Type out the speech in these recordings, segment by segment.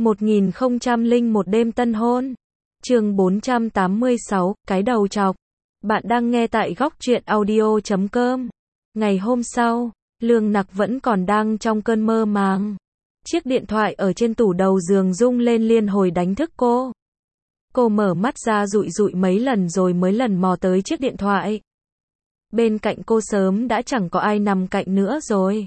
1001 đêm tân hôn. Chương 486, cái đầu trọc. Bạn đang nghe tại góc truyện audio.com. Ngày hôm sau, Lương Nặc vẫn còn đang trong cơn mơ màng. Chiếc điện thoại ở trên tủ đầu giường rung lên liên hồi đánh thức cô. Cô mở mắt ra dụi dụi mấy lần rồi mới lần mò tới chiếc điện thoại. Bên cạnh cô sớm đã chẳng có ai nằm cạnh nữa rồi.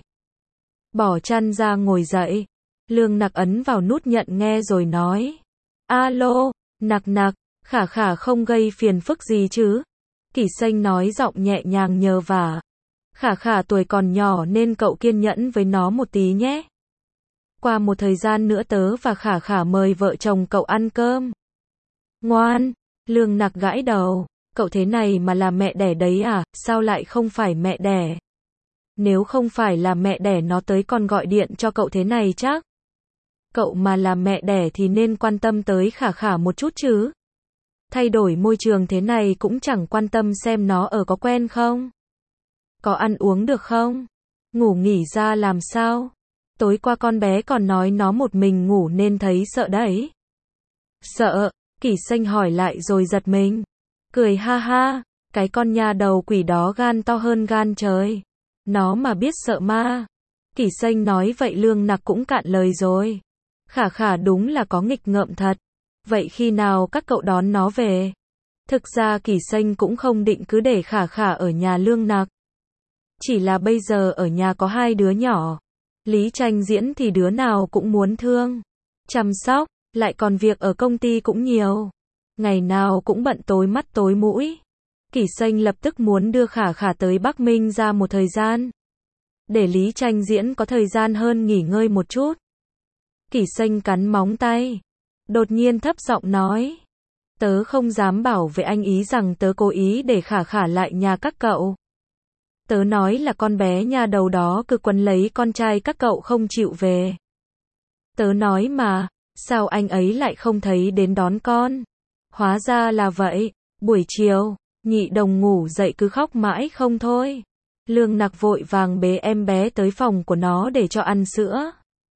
Bỏ chăn ra ngồi dậy. Lương Nặc ấn vào nút nhận nghe rồi nói. Alo, Nặc Nặc, Khả Khả không gây phiền phức gì chứ? Kỷ Xanh nói giọng nhẹ nhàng nhờ vả. Khả Khả tuổi còn nhỏ nên cậu kiên nhẫn với nó một tí nhé. Qua một thời gian nữa tớ và Khả Khả mời vợ chồng cậu ăn cơm. Ngoan, Lương Nặc gãi đầu. Cậu thế này mà là mẹ đẻ đấy à, sao lại không phải mẹ đẻ? Nếu không phải là mẹ đẻ nó tới còn gọi điện cho cậu thế này chắc. Cậu mà là mẹ đẻ thì nên quan tâm tới Khả Khả một chút chứ. Thay đổi môi trường thế này cũng chẳng quan tâm xem nó ở có quen không. Có ăn uống được không? Ngủ nghỉ ra làm sao? Tối qua con bé còn nói nó một mình ngủ nên thấy sợ đấy. Sợ? Kỷ Xanh hỏi lại rồi giật mình. Cười ha ha, cái con nhà đầu quỷ đó gan to hơn gan trời. Nó mà biết sợ ma. Kỷ Xanh nói vậy Lương Nặc cũng cạn lời rồi. Khả Khả đúng là có nghịch ngợm thật. Vậy khi nào các cậu đón nó về? Thực ra Kỷ Xanh cũng không định cứ để Khả Khả ở nhà Lương Nặc. Chỉ là bây giờ ở nhà có hai đứa nhỏ. Lý Tranh Diễn thì đứa nào cũng muốn thương, chăm sóc, lại còn việc ở công ty cũng nhiều. Ngày nào cũng bận tối mắt tối mũi. Kỷ Xanh lập tức muốn đưa Khả Khả tới Bắc Minh ra một thời gian. Để Lý Tranh Diễn có thời gian hơn nghỉ ngơi một chút. Kỷ Xanh cắn móng tay. Đột nhiên thấp giọng nói. Tớ không dám bảo với anh ý rằng tớ cố ý để Khả Khả lại nhà các cậu. Tớ nói là con bé nhà đầu đó cứ quấn lấy con trai các cậu không chịu về. Tớ nói mà, sao anh ấy lại không thấy đến đón con? Hóa ra là vậy. Buổi chiều, Nhị Đồng ngủ dậy cứ khóc mãi không thôi. Lương Nặc vội vàng bế em bé tới phòng của nó để cho ăn sữa.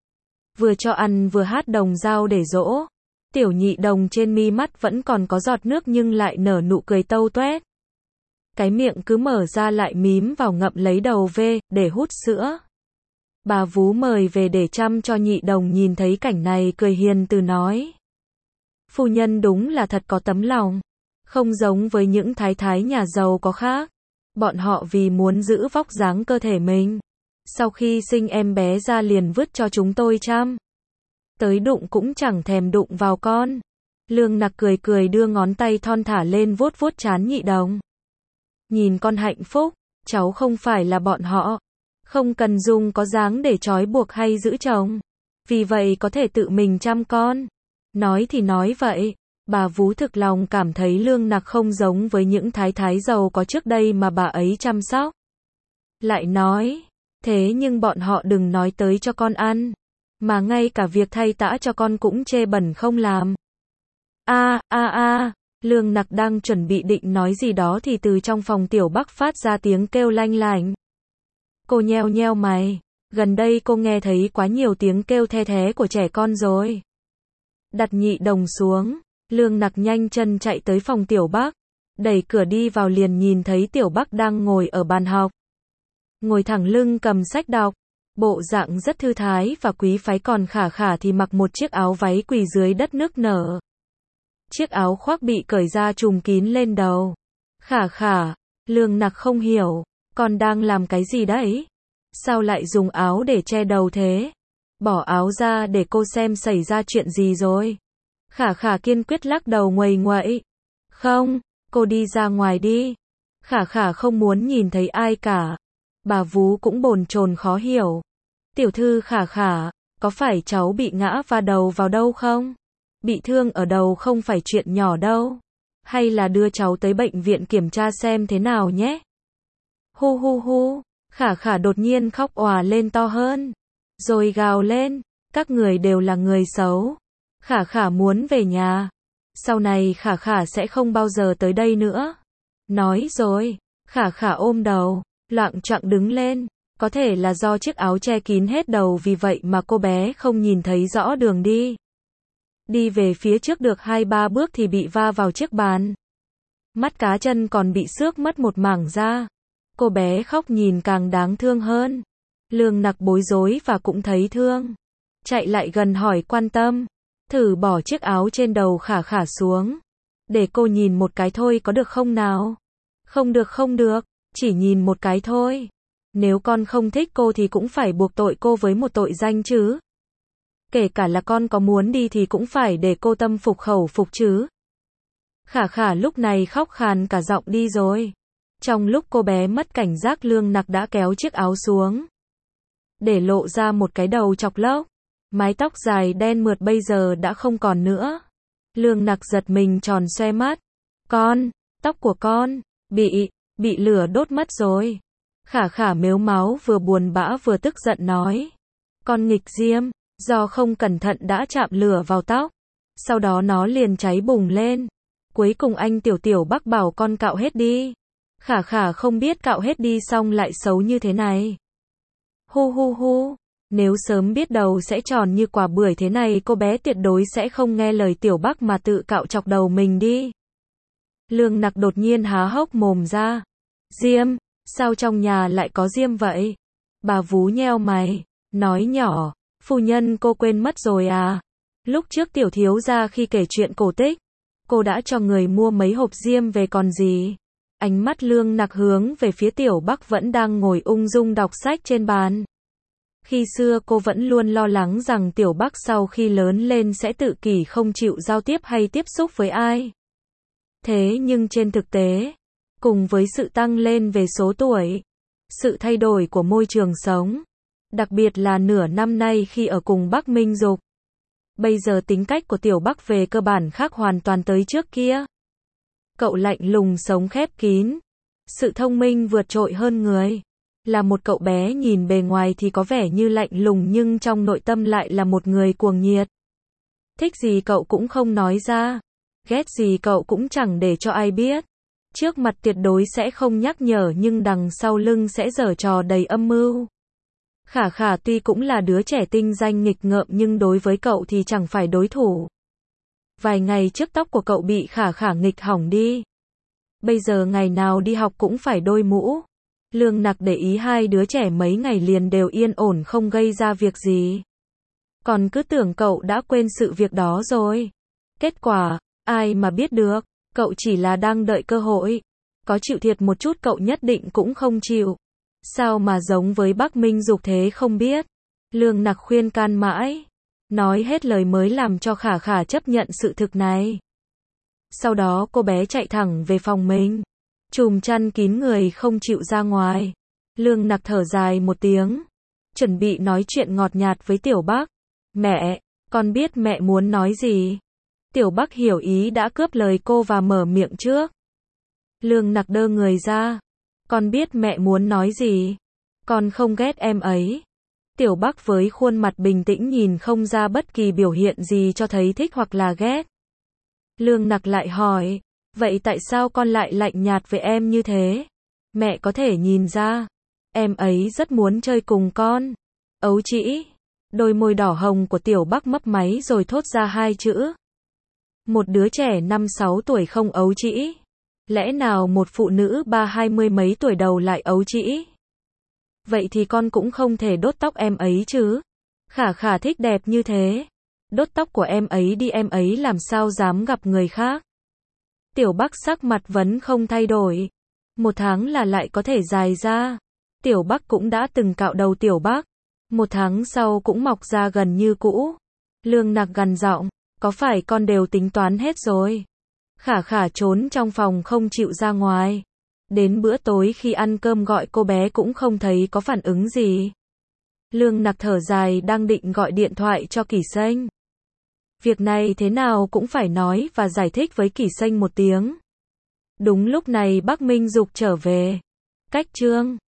Vừa cho ăn vừa hát đồng dao để dỗ. Tiểu Nhị Đồng trên mi mắt vẫn còn có giọt nước nhưng lại nở nụ cười tâu toét. Cái miệng cứ mở ra lại mím vào ngậm lấy đầu về, để hút sữa. Bà vú mời về để chăm cho Nhị Đồng nhìn thấy cảnh này cười hiền từ nói. Phu nhân đúng là thật có tấm lòng. Không giống với những thái thái nhà giàu có khác. Bọn họ vì muốn giữ vóc dáng cơ thể mình. Sau khi sinh em bé ra liền vứt cho chúng tôi chăm. Tới đụng cũng chẳng thèm đụng vào con. Lương Nặc cười cười đưa ngón tay thon thả lên vuốt vuốt trán Nhị Đồng. Nhìn con hạnh phúc, cháu không phải là bọn họ. Không cần dùng có dáng để trói buộc hay giữ chồng. Vì vậy có thể tự mình chăm con. Nói thì nói vậy. Bà vú thực lòng cảm thấy Lương Nặc không giống với những thái thái giàu có trước đây mà bà ấy chăm sóc. Lại nói, thế nhưng bọn họ đừng nói tới cho con ăn. Mà ngay cả việc thay tã cho con cũng chê bẩn không làm. Lương Nặc đang chuẩn bị định nói gì đó thì từ trong phòng Tiểu Bắc phát ra tiếng kêu lanh lảnh. Cô nheo nheo mày. Gần đây cô nghe thấy quá nhiều tiếng kêu the thé của trẻ con rồi. Đặt Nhị Đồng xuống. Lương Nặc nhanh chân chạy tới phòng Tiểu Bắc. Đẩy cửa đi vào liền nhìn thấy Tiểu Bắc đang ngồi ở bàn học. Ngồi thẳng lưng cầm sách đọc. Bộ dạng rất thư thái và quý phái, còn Khả Khả thì mặc một chiếc áo váy quỳ dưới đất nức nở. Chiếc áo khoác bị cởi ra trùm kín lên đầu. Khả Khả, Lương Nặc không hiểu, con đang làm cái gì đấy? Sao lại dùng áo để che đầu thế? Bỏ áo ra để cô xem xảy ra chuyện gì rồi. Khả Khả kiên quyết lắc đầu nguầy nguậy. Không, cô đi ra ngoài đi. Khả Khả không muốn nhìn thấy ai cả. Bà vú cũng bồn chồn khó hiểu. Tiểu thư Khả Khả, có phải cháu bị ngã va đầu vào đâu không? Bị thương ở đầu không phải chuyện nhỏ đâu. Hay là đưa cháu tới bệnh viện kiểm tra xem thế nào nhé. Hu hu hu, Khả Khả đột nhiên khóc òa lên to hơn. Rồi gào lên, các người đều là người xấu. Khả Khả muốn về nhà. Sau này Khả Khả sẽ không bao giờ tới đây nữa. Nói rồi, Khả Khả ôm đầu, loạng choạng đứng lên. Có thể là do chiếc áo che kín hết đầu vì vậy mà cô bé không nhìn thấy rõ đường đi. Đi về phía trước được 2-3 bước thì bị va vào chiếc bàn. Mắt cá chân còn bị xước mất một mảng da. Cô bé khóc nhìn càng đáng thương hơn. Lương Nặc bối rối và cũng thấy thương. Chạy lại gần hỏi quan tâm. Thử bỏ chiếc áo trên đầu Khả Khả xuống. Để cô nhìn một cái thôi có được không nào? Không được, chỉ nhìn một cái thôi. Nếu con không thích cô thì cũng phải buộc tội cô với một tội danh chứ. Kể cả là con có muốn đi thì cũng phải để cô tâm phục khẩu phục chứ. Khả Khả lúc này khóc khàn cả giọng đi rồi. Trong lúc cô bé mất cảnh giác, Lương Nặc đã kéo chiếc áo xuống, để lộ ra một cái đầu chọc lốc. Mái tóc dài đen mượt bây giờ đã không còn nữa. Lương Nặc giật mình tròn xoe mắt. Tóc của con, bị lửa đốt mất rồi. Khả Khả mếu máo vừa buồn bã vừa tức giận nói. Con nghịch diêm, do không cẩn thận đã chạm lửa vào tóc. Sau đó nó liền cháy bùng lên. Cuối cùng anh Tiểu Bắc bảo con cạo hết đi. Khả Khả không biết cạo hết đi xong lại xấu như thế này. Hu, nếu sớm biết đầu sẽ tròn như quả bưởi thế này, cô bé tuyệt đối sẽ không nghe lời Tiểu Bắc mà tự cạo chọc đầu mình đi. Lương Nặc đột nhiên há hốc mồm ra. Diêm, sao trong nhà lại có diêm vậy? Bà vú nheo mày, nói nhỏ, phu nhân cô quên mất rồi à? Lúc trước Tiểu thiếu gia khi kể chuyện cổ tích, cô đã cho người mua mấy hộp diêm về còn gì? Ánh mắt Lương Nặc hướng về phía Tiểu Bắc vẫn đang ngồi ung dung đọc sách trên bàn. Khi xưa cô vẫn luôn lo lắng rằng Tiểu Bắc sau khi lớn lên sẽ tự kỷ không chịu giao tiếp hay tiếp xúc với ai. Thế nhưng trên thực tế, cùng với sự tăng lên về số tuổi, sự thay đổi của môi trường sống, đặc biệt là nửa năm nay khi ở cùng Bắc Minh Dục, bây giờ tính cách của Tiểu Bắc về cơ bản khác hoàn toàn tới trước kia. Cậu lạnh lùng sống khép kín, sự thông minh vượt trội hơn người. Là một cậu bé nhìn bề ngoài thì có vẻ như lạnh lùng nhưng trong nội tâm lại là một người cuồng nhiệt. Thích gì cậu cũng không nói ra, ghét gì cậu cũng chẳng để cho ai biết. Trước mặt tuyệt đối sẽ không nhắc nhở nhưng đằng sau lưng sẽ giở trò đầy âm mưu. Khả Khả tuy cũng là đứa trẻ tinh danh nghịch ngợm nhưng đối với cậu thì chẳng phải đối thủ. Vài ngày trước tóc của cậu bị Khả Khả nghịch hỏng đi. Bây giờ ngày nào đi học cũng phải đôi mũ. Lương Nặc để ý hai đứa trẻ mấy ngày liền đều yên ổn không gây ra việc gì. Còn cứ tưởng cậu đã quên sự việc đó rồi. Kết quả, ai mà biết được, cậu chỉ là đang đợi cơ hội. Có chịu thiệt một chút cậu nhất định cũng không chịu. Sao mà giống với Bắc Minh Dục thế không biết. Lương Nặc khuyên can mãi. Nói hết lời mới làm cho Khả Khả chấp nhận sự thực này. Sau đó cô bé chạy thẳng về phòng mình. Chùm chăn kín người không chịu ra ngoài. Lương Nặc thở dài một tiếng. Chuẩn bị nói chuyện ngọt nhạt với Tiểu Bắc. Mẹ, con biết mẹ muốn nói gì. Tiểu Bắc hiểu ý đã cướp lời cô và mở miệng trước. Lương Nặc đơ người ra. Con biết mẹ muốn nói gì. Con không ghét em ấy. Tiểu Bắc với khuôn mặt bình tĩnh nhìn không ra bất kỳ biểu hiện gì cho thấy thích hoặc là ghét. Lương Nặc lại hỏi. Vậy tại sao con lại lạnh nhạt với em như thế? Mẹ có thể nhìn ra. Em ấy rất muốn chơi cùng con. Ấu trĩ. Đôi môi đỏ hồng của Tiểu Bắc mấp máy rồi thốt ra hai chữ. Một đứa trẻ 5-6 tuổi không ấu trĩ. Lẽ nào một phụ nữ 30 mấy tuổi đầu lại ấu trĩ? Vậy thì con cũng không thể đốt tóc em ấy chứ. Khả Khả thích đẹp như thế. Đốt tóc của em ấy đi, em ấy làm sao dám gặp người khác. Tiểu Bắc sắc mặt vẫn không thay đổi. 1 tháng là lại có thể dài ra. Tiểu Bắc cũng đã từng cạo đầu Tiểu Bắc. 1 tháng sau cũng mọc ra gần như cũ. Lương Nặc gằn giọng, có phải con đều tính toán hết rồi? Khả Khả trốn trong phòng không chịu ra ngoài. Đến bữa tối khi ăn cơm gọi cô bé cũng không thấy có phản ứng gì. Lương Nặc thở dài đang định gọi điện thoại cho Kỷ Sênh. Việc này thế nào cũng phải nói và giải thích với Kỷ Sênh một tiếng. Đúng lúc này Bắc Minh Dục trở về. Cách chương